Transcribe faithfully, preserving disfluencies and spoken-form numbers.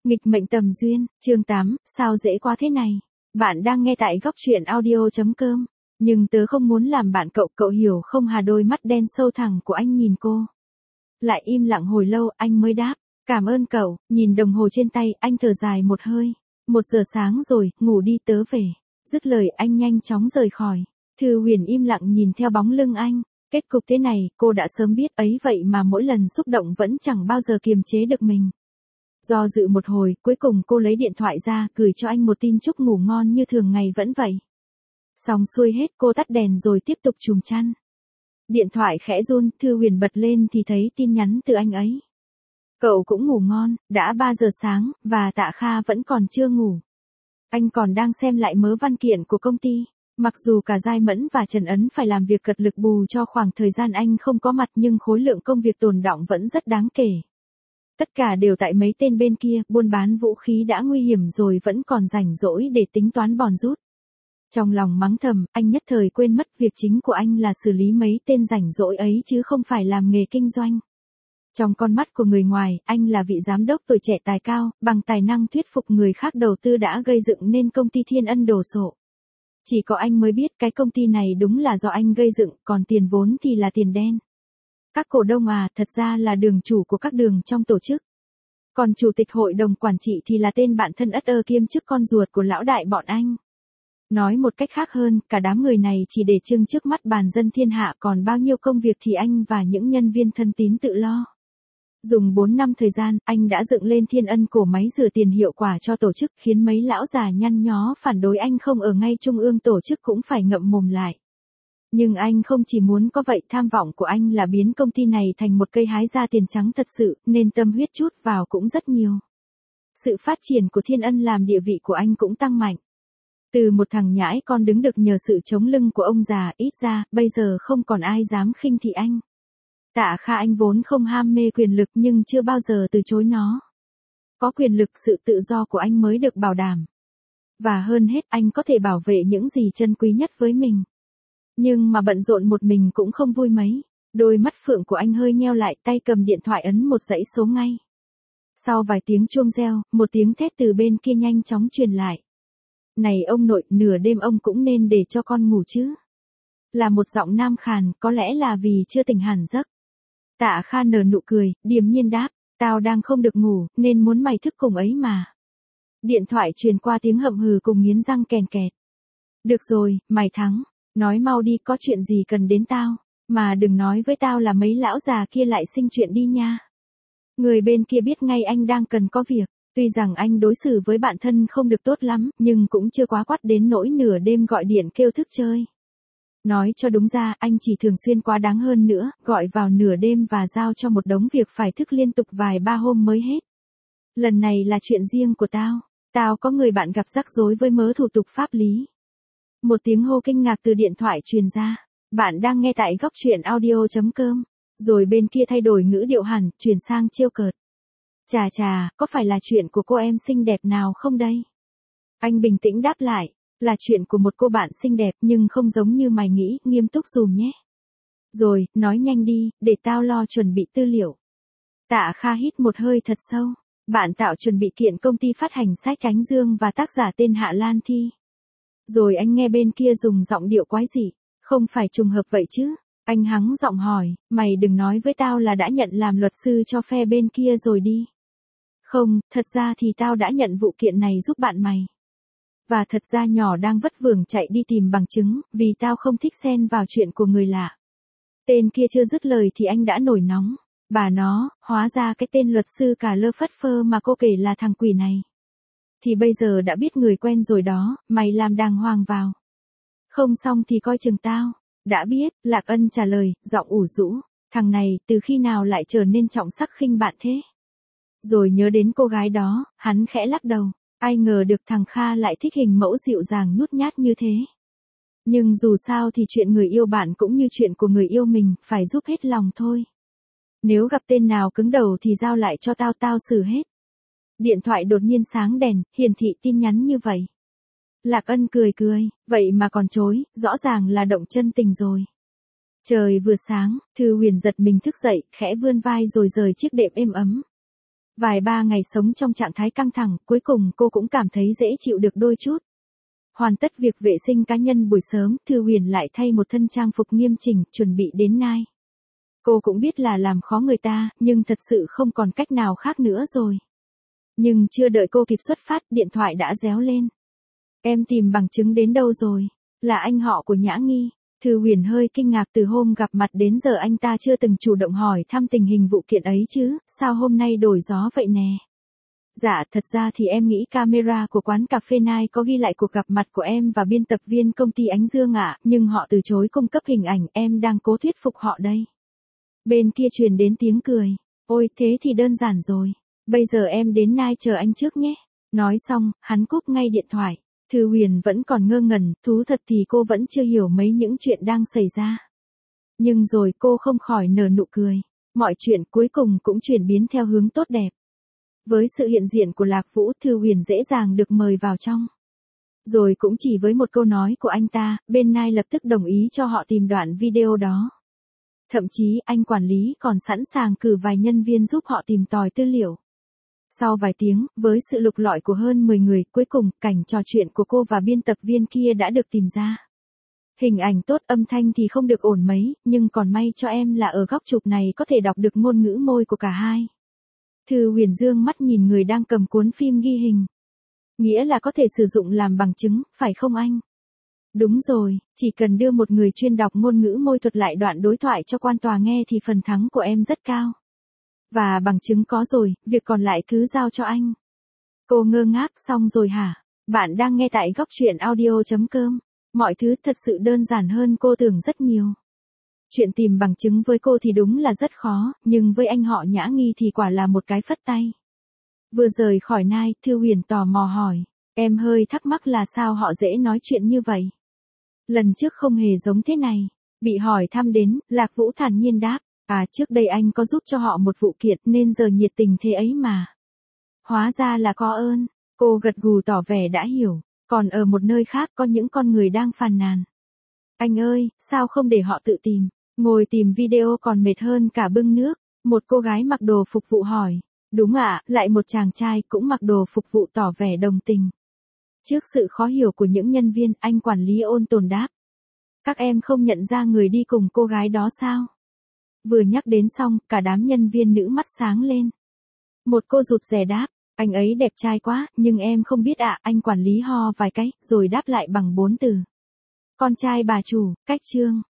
Nghịch mệnh tầm duyên, chương tám, sao dễ quá thế này? Bạn đang nghe tại góc truyện audio.com. Nhưng tớ không muốn làm bạn cậu, cậu hiểu không hà? Đôi mắt đen sâu thẳm của anh nhìn cô. Lại im lặng hồi lâu, anh mới đáp. Cảm ơn cậu. Nhìn đồng hồ trên tay, anh thở dài một hơi. Một giờ sáng rồi, ngủ đi, tớ về. Dứt lời anh nhanh chóng rời khỏi. Thư Huyền im lặng nhìn theo bóng lưng anh. Kết cục thế này, cô đã sớm biết ấy, vậy mà mỗi lần xúc động vẫn chẳng bao giờ kiềm chế được mình. Do dự một hồi, cuối cùng cô lấy điện thoại ra, gửi cho anh một tin chúc ngủ ngon như thường ngày vẫn vậy. Xong xuôi hết, cô tắt đèn rồi tiếp tục trùm chăn. Điện thoại khẽ run, Thư Huyền bật lên thì thấy tin nhắn từ anh ấy. Cậu cũng ngủ ngon, đã ba giờ sáng, và Tạ Kha vẫn còn chưa ngủ. Anh còn đang xem lại mớ văn kiện của công ty. Mặc dù cả Giai Mẫn và Trần Ấn phải làm việc cật lực bù cho khoảng thời gian anh không có mặt, nhưng khối lượng công việc tồn đọng vẫn rất đáng kể. Tất cả đều tại mấy tên bên kia, buôn bán vũ khí đã nguy hiểm rồi vẫn còn rảnh rỗi để tính toán bòn rút. Trong lòng mắng thầm, anh nhất thời quên mất việc chính của anh là xử lý mấy tên rảnh rỗi ấy chứ không phải làm nghề kinh doanh. Trong con mắt của người ngoài, anh là vị giám đốc tuổi trẻ tài cao, bằng tài năng thuyết phục người khác đầu tư đã gây dựng nên công ty Thiên Ân đồ sộ. Chỉ có anh mới biết cái công ty này đúng là do anh gây dựng, còn tiền vốn thì là tiền đen. Các cổ đông à, thật ra là đường chủ của các đường trong tổ chức. Còn chủ tịch hội đồng quản trị thì là tên bạn thân ất ơ kiêm chức con ruột của lão đại bọn anh. Nói một cách khác hơn, cả đám người này chỉ để trưng trước mắt bàn dân thiên hạ, còn bao nhiêu công việc thì anh và những nhân viên thân tín tự lo. Dùng bốn năm thời gian, anh đã dựng lên Thiên Ân cổ máy rửa tiền hiệu quả cho tổ chức, khiến mấy lão già nhăn nhó phản đối anh không ở ngay trung ương tổ chức cũng phải ngậm mồm lại. Nhưng anh không chỉ muốn có vậy, tham vọng của anh là biến công ty này thành một cây hái ra tiền trắng thật sự, nên tâm huyết chút vào cũng rất nhiều. Sự phát triển của Thiên Ân làm địa vị của anh cũng tăng mạnh. Từ một thằng nhãi con đứng được nhờ sự chống lưng của ông già, ít ra, bây giờ không còn ai dám khinh thị anh. Tạ Kha anh vốn không ham mê quyền lực nhưng chưa bao giờ từ chối nó. Có quyền lực, sự tự do của anh mới được bảo đảm. Và hơn hết, anh có thể bảo vệ những gì chân quý nhất với mình. Nhưng mà bận rộn một mình cũng không vui mấy. Đôi mắt phượng của anh hơi nheo lại, tay cầm điện thoại ấn một dãy số ngay. Sau vài tiếng chuông reo, một tiếng thét từ bên kia nhanh chóng truyền lại. Này ông nội, nửa đêm ông cũng nên để cho con ngủ chứ. Là một giọng nam khàn, có lẽ là vì chưa tỉnh hẳn giấc. Tạ Kha nở nụ cười, điềm nhiên đáp, tao đang không được ngủ, nên muốn mày thức cùng ấy mà. Điện thoại truyền qua tiếng hậm hừ cùng nghiến răng kèn kẹt. Được rồi, mày thắng, nói mau đi, có chuyện gì cần đến tao, mà đừng nói với tao là mấy lão già kia lại sinh chuyện đi nha. Người bên kia biết ngay anh đang cần có việc, tuy rằng anh đối xử với bạn thân không được tốt lắm, nhưng cũng chưa quá quắt đến nỗi nửa đêm gọi điện kêu thức chơi. Nói cho đúng ra, anh chỉ thường xuyên quá đáng hơn nữa, gọi vào nửa đêm và giao cho một đống việc phải thức liên tục vài ba hôm mới hết. Lần này là chuyện riêng của tao, tao có người bạn gặp rắc rối với mớ thủ tục pháp lý. Một tiếng hô kinh ngạc từ điện thoại truyền ra, bạn đang nghe tại góc truyện audio.com, rồi bên kia thay đổi ngữ điệu hẳn, chuyển sang trêu cợt. Chà chà, có phải là chuyện của cô em xinh đẹp nào không đây? Anh bình tĩnh đáp lại. Là chuyện của một cô bạn xinh đẹp nhưng không giống như mày nghĩ, nghiêm túc dùm nhé. Rồi, nói nhanh đi, để tao lo chuẩn bị tư liệu. Tạ Kha hít một hơi thật sâu. Bạn Tạo chuẩn bị kiện công ty phát hành sách Tránh Dương và tác giả tên Hạ Lan Thi. Rồi anh nghe bên kia dùng giọng điệu quái dị. Không phải trùng hợp vậy chứ? Anh hắng giọng hỏi, mày đừng nói với tao là đã nhận làm luật sư cho phe bên kia rồi đi. Không, thật ra thì tao đã nhận vụ kiện này giúp bạn mày. Và thật ra nhỏ đang vất vưởng chạy đi tìm bằng chứng, vì tao không thích xen vào chuyện của người lạ. Tên kia chưa dứt lời thì anh đã nổi nóng. Bà nó, hóa ra cái tên luật sư cả lơ phất phơ mà cô kể là thằng quỷ này. Thì bây giờ đã biết người quen rồi đó, mày làm đàng hoàng vào. Không xong thì coi chừng tao. Đã biết, Lạc Ân trả lời, giọng ủ rũ. Thằng này, từ khi nào lại trở nên trọng sắc khinh bạn thế? Rồi nhớ đến cô gái đó, hắn khẽ lắc đầu. Ai ngờ được thằng Kha lại thích hình mẫu dịu dàng nhút nhát như thế. Nhưng dù sao thì chuyện người yêu bạn cũng như chuyện của người yêu mình, phải giúp hết lòng thôi. Nếu gặp tên nào cứng đầu thì giao lại cho tao, tao xử hết. Điện thoại đột nhiên sáng đèn, hiển thị tin nhắn như vậy. Lạc Ân cười cười, vậy mà còn chối, rõ ràng là động chân tình rồi. Trời vừa sáng, Thư Huyền giật mình thức dậy, khẽ vươn vai rồi rời chiếc đệm êm ấm. Vài ba ngày sống trong trạng thái căng thẳng, cuối cùng cô cũng cảm thấy dễ chịu được đôi chút. Hoàn tất việc vệ sinh cá nhân buổi sớm, Thư Huyền lại thay một thân trang phục nghiêm chỉnh, chuẩn bị đến Nai. Cô cũng biết là làm khó người ta, nhưng thật sự không còn cách nào khác nữa rồi. Nhưng chưa đợi cô kịp xuất phát, điện thoại đã réo lên. Em tìm bằng chứng đến đâu rồi? Là anh họ của Nhã Nghi. Thư Huyền hơi kinh ngạc, từ hôm gặp mặt đến giờ anh ta chưa từng chủ động hỏi thăm tình hình vụ kiện ấy chứ, sao hôm nay đổi gió vậy nè? Dạ, thật ra thì em nghĩ camera của quán cà phê Nai có ghi lại cuộc gặp mặt của em và biên tập viên công ty Ánh Dương ạ, nhưng họ từ chối cung cấp hình ảnh, em đang cố thuyết phục họ đây. Bên kia truyền đến tiếng cười. Ôi, thế thì đơn giản rồi. Bây giờ em đến Nai chờ anh trước nhé. Nói xong, hắn cúp ngay điện thoại. Thư Huyền vẫn còn ngơ ngẩn, thú thật thì cô vẫn chưa hiểu mấy những chuyện đang xảy ra. Nhưng rồi cô không khỏi nở nụ cười. Mọi chuyện cuối cùng cũng chuyển biến theo hướng tốt đẹp. Với sự hiện diện của Lạc Vũ, Thư Huyền dễ dàng được mời vào trong. Rồi cũng chỉ với một câu nói của anh ta, bên Nai lập tức đồng ý cho họ tìm đoạn video đó. Thậm chí anh quản lý còn sẵn sàng cử vài nhân viên giúp họ tìm tòi tư liệu. Sau vài tiếng, với sự lục lọi của hơn mười người, cuối cùng, cảnh trò chuyện của cô và biên tập viên kia đã được tìm ra. Hình ảnh tốt, âm thanh thì không được ổn mấy, nhưng còn may cho em là ở góc chụp này có thể đọc được ngôn ngữ môi của cả hai. Thư Huyền dương mắt nhìn người đang cầm cuốn phim ghi hình. Nghĩa là có thể sử dụng làm bằng chứng, phải không anh? Đúng rồi, chỉ cần đưa một người chuyên đọc ngôn ngữ môi thuật lại đoạn đối thoại cho quan tòa nghe thì phần thắng của em rất cao. Và bằng chứng có rồi, việc còn lại cứ giao cho anh. Cô ngơ ngác, xong rồi hả? Bạn đang nghe tại góc truyện audio chấm com. Mọi thứ thật sự đơn giản hơn cô tưởng rất nhiều. Chuyện tìm bằng chứng với cô thì đúng là rất khó, nhưng với anh họ Nhã Nghi thì quả là một cái phất tay. Vừa rời khỏi Nai, Thư Huyền tò mò hỏi. Em hơi thắc mắc là sao họ dễ nói chuyện như vậy. Lần trước không hề giống thế này. Bị hỏi thăm đến, Lạc Vũ thản nhiên đáp. À, trước đây anh có giúp cho họ một vụ kiện nên giờ nhiệt tình thế ấy mà. Hóa ra là có ơn. Cô gật gù tỏ vẻ đã hiểu. Còn ở một nơi khác có những con người đang phàn nàn. Anh ơi, sao không để họ tự tìm? Ngồi tìm video còn mệt hơn cả bưng nước. Một cô gái mặc đồ phục vụ hỏi. Đúng ạ, lại một chàng trai cũng mặc đồ phục vụ tỏ vẻ đồng tình. Trước sự khó hiểu của những nhân viên, anh quản lý ôn tồn đáp. Các em không nhận ra người đi cùng cô gái đó sao? Vừa nhắc đến xong, cả đám nhân viên nữ mắt sáng lên. Một cô rụt rè đáp, anh ấy đẹp trai quá, nhưng em không biết ạ, anh quản lý ho vài cái, rồi đáp lại bằng bốn từ. Con trai bà chủ, cách trương.